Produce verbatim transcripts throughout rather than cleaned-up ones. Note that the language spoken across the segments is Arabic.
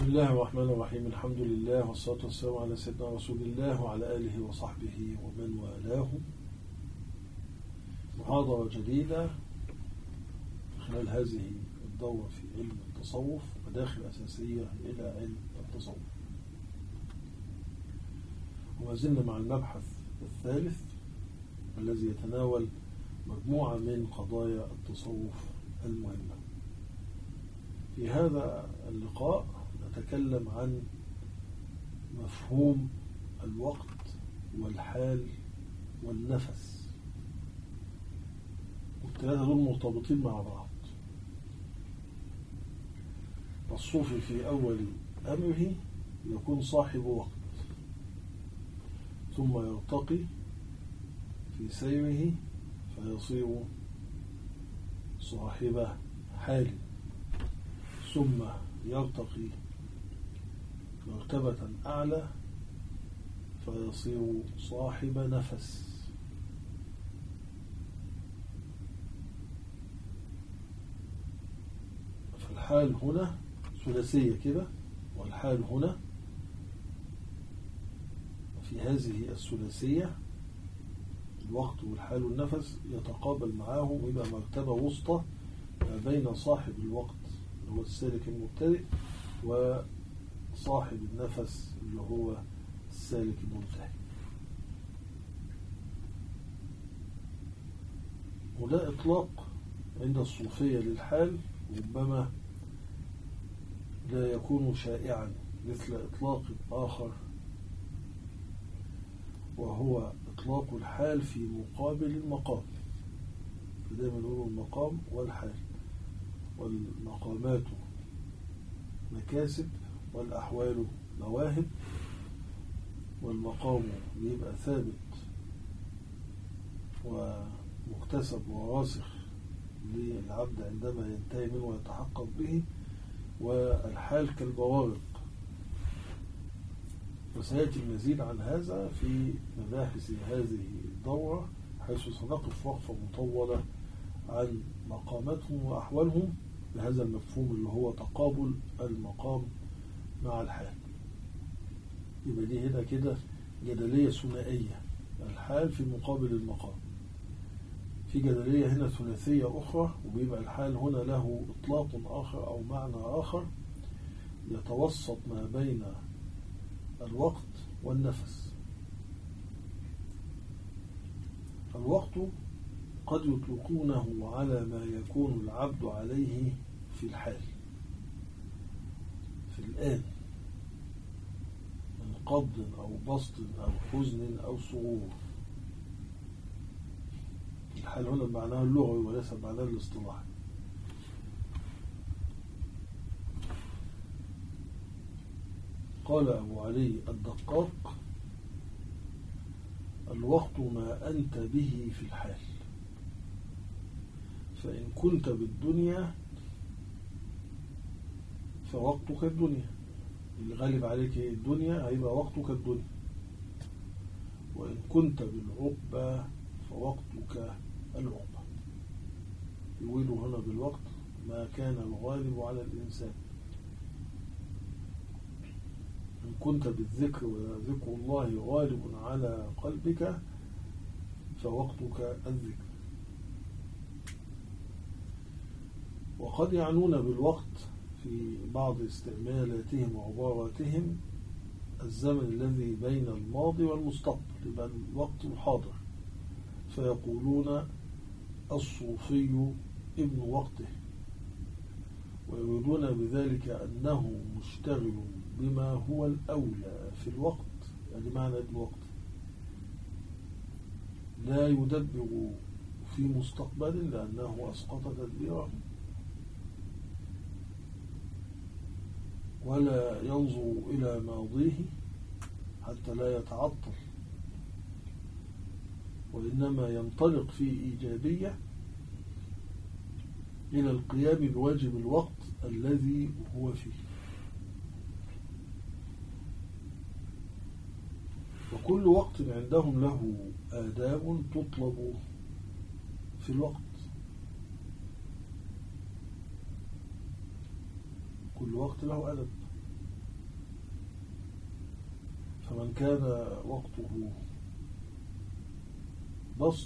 بسم الله الرحمن الرحيم. الحمد لله والصلاة والسلام على سيدنا رسول الله وعلى آله وصحبه ومن والاه. محاضرة جديدة خلال هذه الدورة في علم التصوف، مداخل أساسية إلى علم التصوف. وما زلنا مع المبحث الثالث الذي يتناول مجموعة من قضايا التصوف المهمة. في هذا اللقاء نتكلم عن مفهوم الوقت والحال والنفس، والثلاثة دول مرتبطين مع بعض. الصوفي في أول أمره يكون صاحب وقت، ثم يرتقي في سيره فيصير صاحب حال، ثم يرتقي مرتبة أعلى فيصير صاحب نفس. فالحال هنا ثلاثية كده، والحال هنا في هذه الثلاثية الوقت والحال والنفس يتقابل معه إلى مرتبة وسطى ما بين صاحب الوقت اللي هو السالك المبتدئ وصاحب النفس اللي هو السالك المنتهي. وده إطلاق عند الصوفية للحال ربما لا يكون شائعا مثل إطلاق آخر، وهو إطلاق الحال في مقابل المقام. فدايما نقول المقام والحال، والمقامات مكاسب والأحوال مواهب، والمقام يبقى ثابت ومكتسب وراسخ للعبد عندما ينتهي منه ويتحقق به، والحال كالبوارق. وسيأتي المزيد عن هذا في مباحث هذه الدورة، حيث سنقف وقفة مطولة عن مقاماتهم وأحوالهم بهذا المفهوم اللي هو تقابل المقام مع الحال. يبقى دي هنا كده جدلية ثنائية، الحال في مقابل المقام. في جدلية هنا ثلاثية أخرى، وبيبقى الحال هنا له إطلاق آخر أو معنى آخر يتوسط ما بين الوقت والنفس. الوقت قد يطلقونه على ما يكون العبد عليه في الحال، في الآن، من قبض أو بسط أو حزن أو سرور. الحال هنا معناه اللغوي وليس معناه الاصطلاحي. قال أبو علي الدقاق: الوقت ما أنت به في الحال، فإن كنت بالدنيا فوقتك الدنيا، اللي غالب عليك الدنيا هيبقى وقتك الدنيا. وإن كنت بالعقبة فوقتك العقبة. يقولوا هنا بالوقت ما كان الغالب على الإنسان. إن كنت بالذكر وذكر الله غالب على قلبك فوقتك الذكر. وقد يعنون بالوقت في بعض استعمالاتهم وعباراتهم الزمن الذي بين الماضي والمستقبل، يبقى الوقت الحاضر، فيقولون الصوفي ابن وقته، ويريدون بذلك أنه مشتغل بما هو الأولى في الوقت، يعني معنى الوقت لا يدبر في مستقبل لأنه أسقط تدبيره، ولا ينظر إلى ماضيه حتى لا يتعطل، وإنما ينطلق في إيجابية إلى القيام بواجب الوقت الذي هو فيه. وكل وقت عندهم له آداب تطلب في الوقت. كل وقت له أدب. ومن كان وقته بسط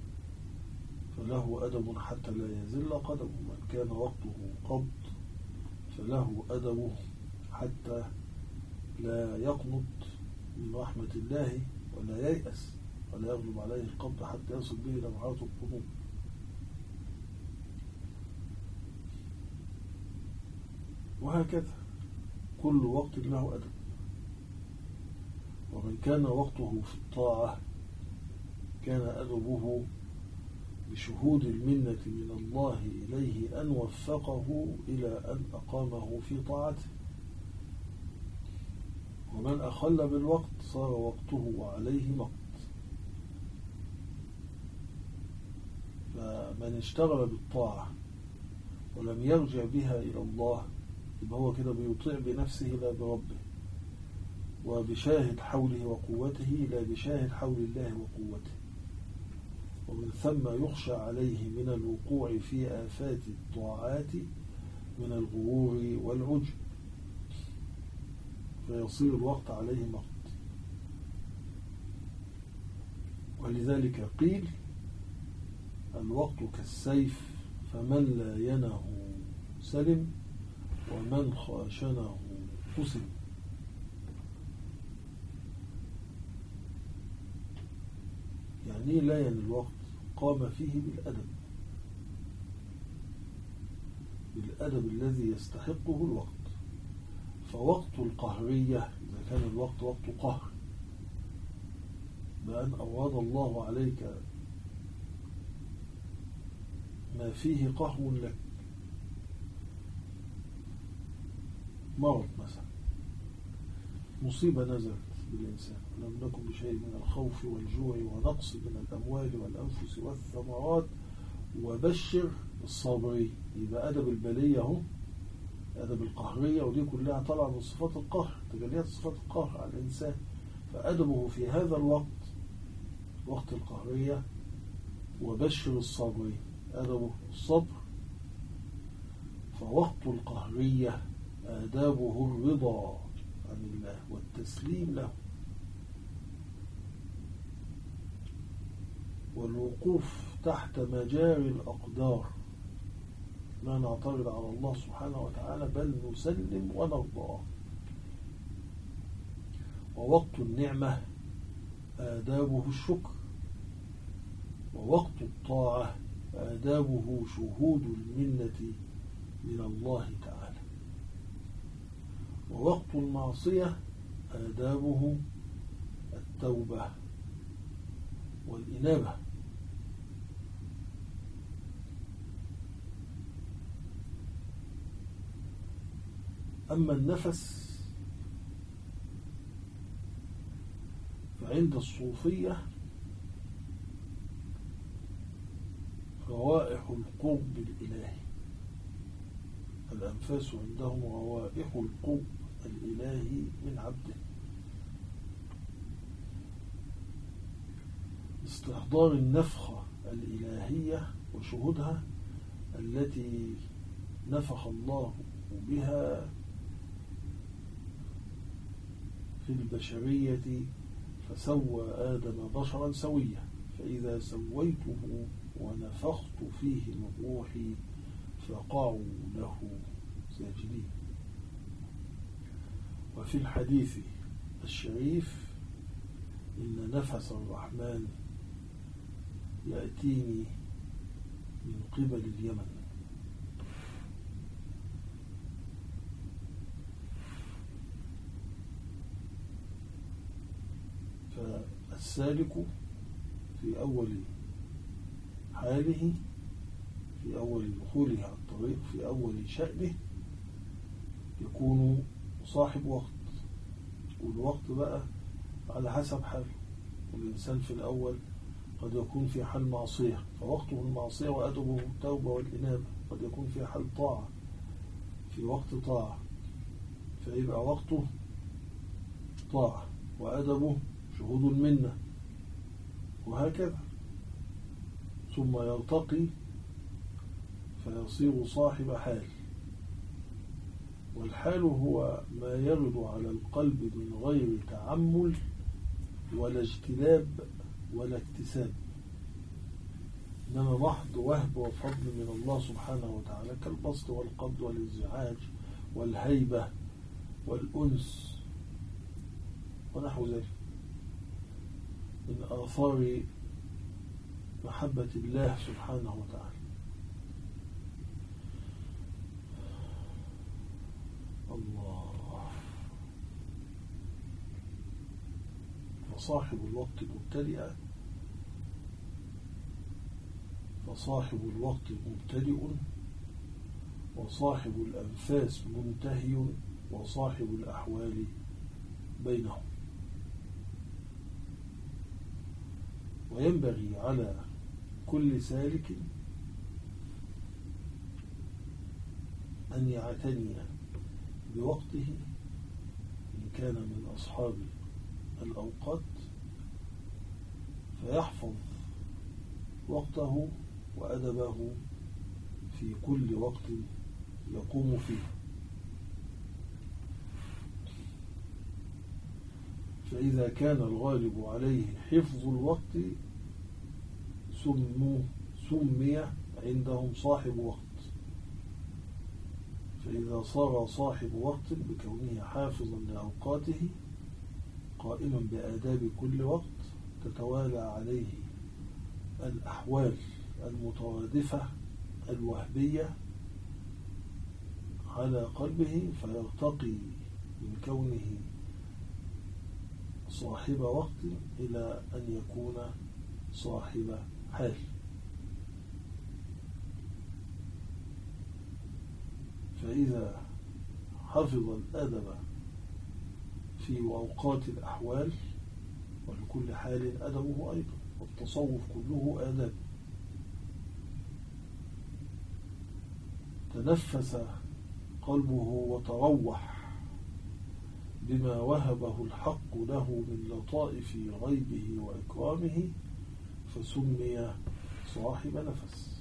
فله أدب حتى لا يزل قدمه، ومن كان وقته قبض فله أدبه حتى لا يقنط من رحمة الله ولا ييأس ولا يغلب عليه القبض حتى يصل به إلى مرحلة القنوط. وهكذا كل وقت له أدب. ومن كان وقته في الطاعة كان أدبه بشهود المنة من الله إليه أن وفقه إلى أن أقامه في طاعته. ومن أخل بالوقت صار وقته وعليه مقت. فمن اشتغل بالطاعة ولم يرجع بها إلى الله يبقى هو كده بيطيع بنفسه لا بربه، وبشاهد حوله وقوته لا بشاهد حول الله وقوته. ومن ثم يخشى عليه من الوقوع في آفات الطاعات من الغرور والعجب، فيصير الوقت عليه مقت. ولذلك قيل الوقت كالسيف فمن لا ينه سلم ومن خاشنه قسم. يعني لا ين الوقت قام فيه بالأدب، بالأدب الذي يستحقه الوقت. فوقت القهرية إذا كان الوقت وقت قهر بأن أراد الله عليك ما فيه قهر لك، مرض مثلا، مصيبة نزلت بالإنسان، لم نكن بشيء من الخوف والجوع ونقص من الأموال والأنفس والثمرات وبشر الصابرين. يبقى أدب البلية هم أدب القهرية، ودي كلها طالعة من صفات القهر، تجليات صفات القهر على الإنسان. فأدبه في هذا الوقت وقت القهرية وبشر الصابرين، أدبه الصبر. فوقت القهرية آدابه الرضا عن الله والتسليم له والوقوف تحت مجاري الأقدار، لا نعترض على الله سبحانه وتعالى بل نسلم ونرضى. ووقت النعمة آدابه الشكر، ووقت الطاعة آدابه شهود المنة من الله تعالى. ووقت المعصية آدابه التوبة والإنابة. أما النفس فعند الصوفية روائح القرب الإلهي، الأنفاس عندهم روائح القرب الإلهي من عبده. استحضار النفخة الإلهية وشهودها التي نفخ الله بها في البشرية فسوى آدم بشرا سويا، فإذا سويته ونفخت فيه من روحي فقعوا له ساجدين. وفي الحديث الشريف إن نفس الرحمن يأتيني من قبل اليمن. فالسالك في أول حاله، في أول دخوله على الطريق، في أول شأنه يكون صاحب وقت، والوقت بقى على حسب حاله. والإنسان في الأول قد يكون في حال معصية فوقته المعصية وأدبه التوبة والإنابة، قد يكون في حال طاعة في وقت طاعة فيبقى وقته طاعة وأدبه شهود المنة، وهكذا. ثم يرتقي فيصير صاحب حال، والحال هو ما يرد على القلب من غير تعمل ولا اجتلاب ولا اكتساب، إنما محض وهب وفضل من الله سبحانه وتعالى، كالبسط والقبض والانزعاج والهيبة والأنس ونحو ذلك من آثار محبة الله سبحانه وتعالى. الله. فصاحب الوقت مبتدئ فصاحب الوقت مبتدئ وصاحب الأنفاس منتهي وصاحب الأحوال بينهم. وينبغي على كل سالك أن يعتني بوقته إن كان من أصحاب الأوقات، فيحفظ وقته وأدبه في كل وقت يقوم فيه. فإذا كان الغالب عليه حفظ الوقت سموا سمي عندهم صاحب وقت. فإذا صار صاحب وقت بكونه حافظا لأوقاته قائما بآداب كل وقت تتوالى عليه الأحوال المترادفة الوهبية على قلبه، فيرتقي من كونه صاحب وقت إلى أن يكون صاحب حال. فإذا حفظ الأدب في أوقات الأحوال، ولكل حال أدبه أيضا، والتصوف كله آداب، تنفس قلبه وتروح بما وهبه الحق له من لطائف غيبه وإكرامه، فسمي صاحب نفس.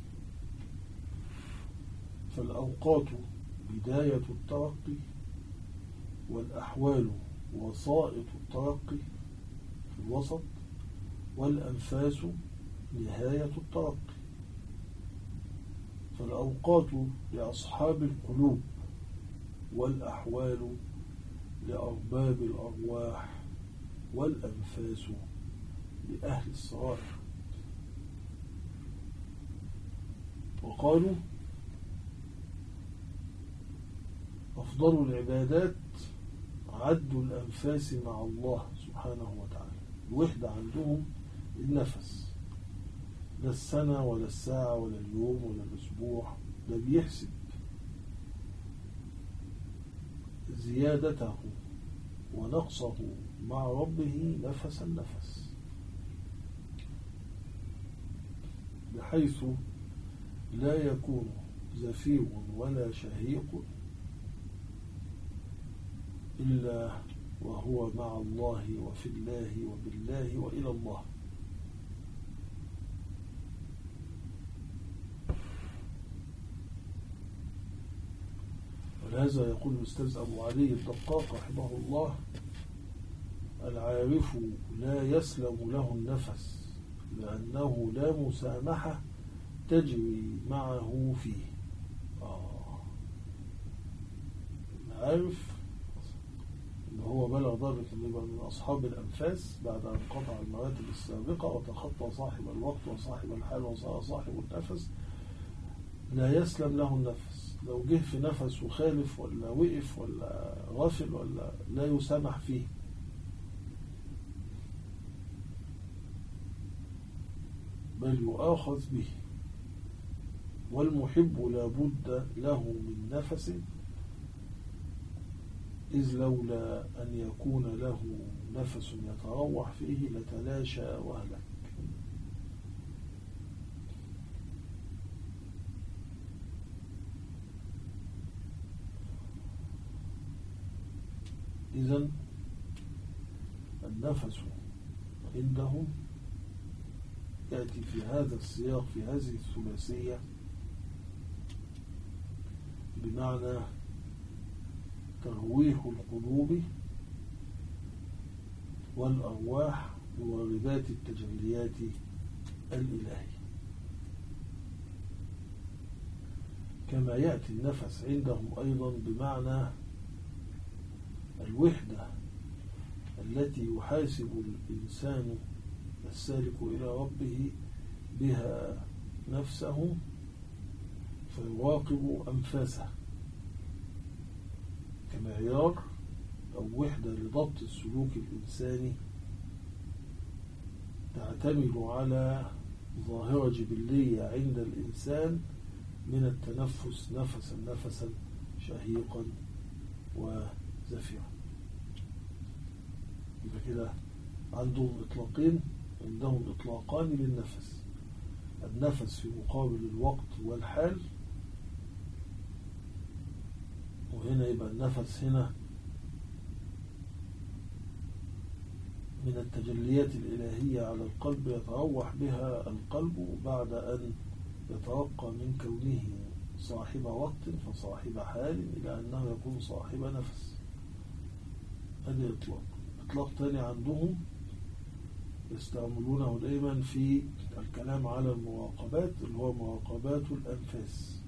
فالأوقات بداية الترقي، والأحوال وسائط الترقي في الوسط، والأنفاس نهاية الترقي. فالأوقات لأصحاب القلوب، والأحوال لأرباب الأرواح، والأنفاس لأهل السرائر. وقالوا أفضل العبادات عد الأنفاس مع الله سبحانه وتعالى. الوحدة عندهم النفس، لا السنة ولا الساعة ولا اليوم ولا الأسبوع، ده بيحسب زيادته ونقصه مع ربه نفسا نفس، بحيث لا يكون زفير ولا شهيق إلا وهو مع الله وفي الله وبالله وإلى الله. ولهذا يقول الأستاذ أبو علي الدقاق رحمه الله: العارف لا يسلم له النفس لأنه لا مسامحة تجري معه فيه. آه. العارف إن هو بلغ درجة أن يبقى من أصحاب الأنفاس بعد أن قطع المراتب السابقة وتخطى صاحب الوقت وصاحب الحال وصار صاحب النفس، لا يسلم له النفس. لو جه في نفس وخالف ولا وقف ولا غافل ولا لا يسامح فيه. بل يؤاخذ به. والمحب لا بد له من نفس، إذ لولا أن يكون له نفس يتروح فيه لتلاشى وهلك. إذن النفس عندهم يأتي في هذا السياق في هذه الثلاثية بمعنى ترويح القلوب والأرواح بواردات التجليات الإلهية. كما يأتي النفس عندهم أيضا بمعنى الوحدة التي يحاسب الإنسان السالك إلى ربه بها نفسه فيراقب أنفاسه كمعيار أو وحدة لضبط السلوك الإنساني تعتمد على ظاهرة جبلية عند الإنسان من التنفس نفسا نفسا شهيقا وزفيرا. يبقى كده عندهم إطلاقين، عندهم إطلاقان للنفس: النفس في مقابل الوقت والحال، وهنا يبقى النفس هنا من التجليات الإلهية على القلب يتروح بها القلب بعد أن يترقى من كونه صاحب وقت فصاحب حال إلى أنه يكون صاحب نفس. هذا إطلاق. إطلاق تاني عندهم يستعملونه دائما في الكلام على المراقبات اللي هو مراقبات الأنفاس،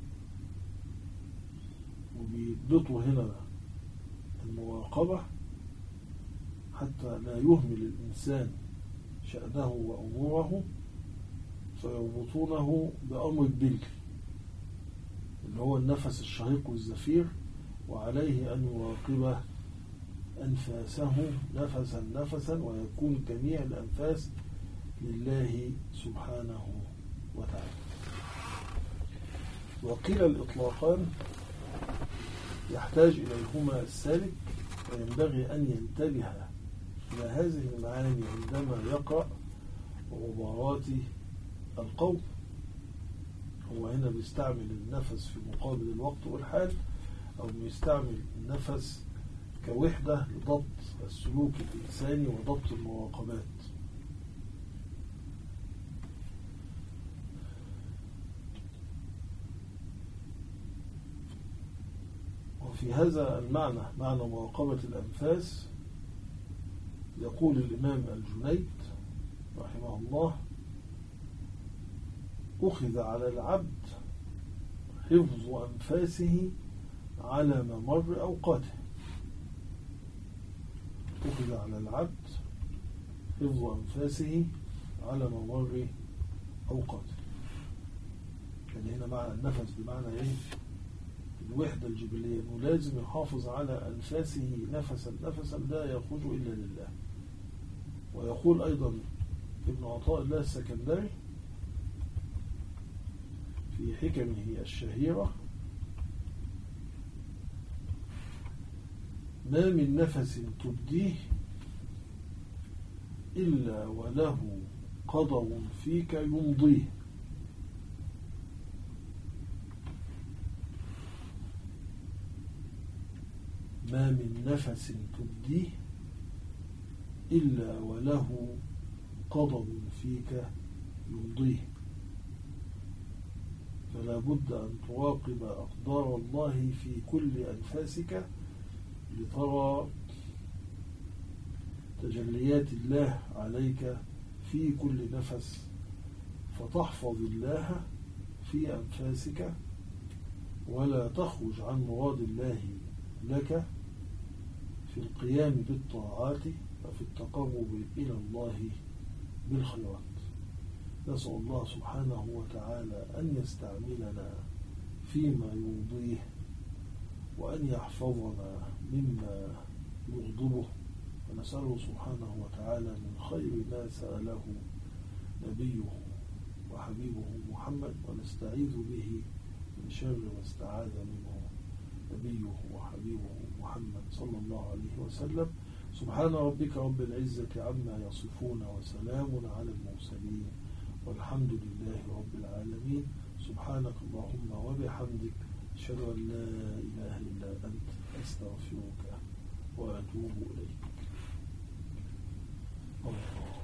وبيضبطوا هنا المراقبة حتى لا يهمل الإنسان شأنه وأموره فيربطونه بأمر الدل اللي هو النفس الشهيق والزفير، وعليه أن يراقب أنفاسه نفسا نفسا ويكون جميع الأنفاس لله سبحانه وتعالى. وقيل الإطلاقان يحتاج إليهما السالك، وينبغي أن ينتبه إلى هذه المعاني عندما يقرأ عبارات القول. هو هنا بيستعمل النفس في مقابل الوقت والحال، أو بيستعمل النفس كوحدة لضبط السلوك الإنساني وضبط المراقبات. وفي هذا المعنى معنى مراقبة الأنفاس يقول الإمام الجنيد رحمه الله: أخذ على العبد حفظ أنفاسه على ممر أوقاته. أخذ على العبد حفظ أنفاسه على ممر أوقاته. يعني هنا معنى النفس بمعنى إيه؟ الوحدة الجبلية، أنه لازم يحافظ على أنفاسه نفسا نفسا لا يخرج إلا لله. ويقول أيضا ابن عطاء الله السكندري في حكمه الشهيرة: ما من نفس تبديه إلا وله قدر فيك يمضيه. ما من نفس تبديه إلا وله قدر فيك يمضيه. فلا بد أن تراقب أقدار الله في كل أنفاسك لترى تجليات الله عليك في كل نفس، فتحفظ الله في أنفاسك ولا تخرج عن مراد الله لك في القيام بالطاعات وفي التقرب إلى الله بالخيرات. نسأل الله سبحانه وتعالى أن يستعملنا فيما يرضيه، وأن يحفظنا مما يغضبه، ونسأله سبحانه وتعالى من خير ما سأله نبيه وحبيبه محمد، ونستعيذ به من شر ما استعاذ منه نبيه وحبيبه محمد صلى الله عليه وسلم. سبحان ربك رب العزة عما يصفون، وسلام على المرسلين، والحمد لله رب العالمين. سبحانك اللهم وبحمدك، أشهد أن لا إله إلا أنت، أستغفرك وأتوب إليك. الله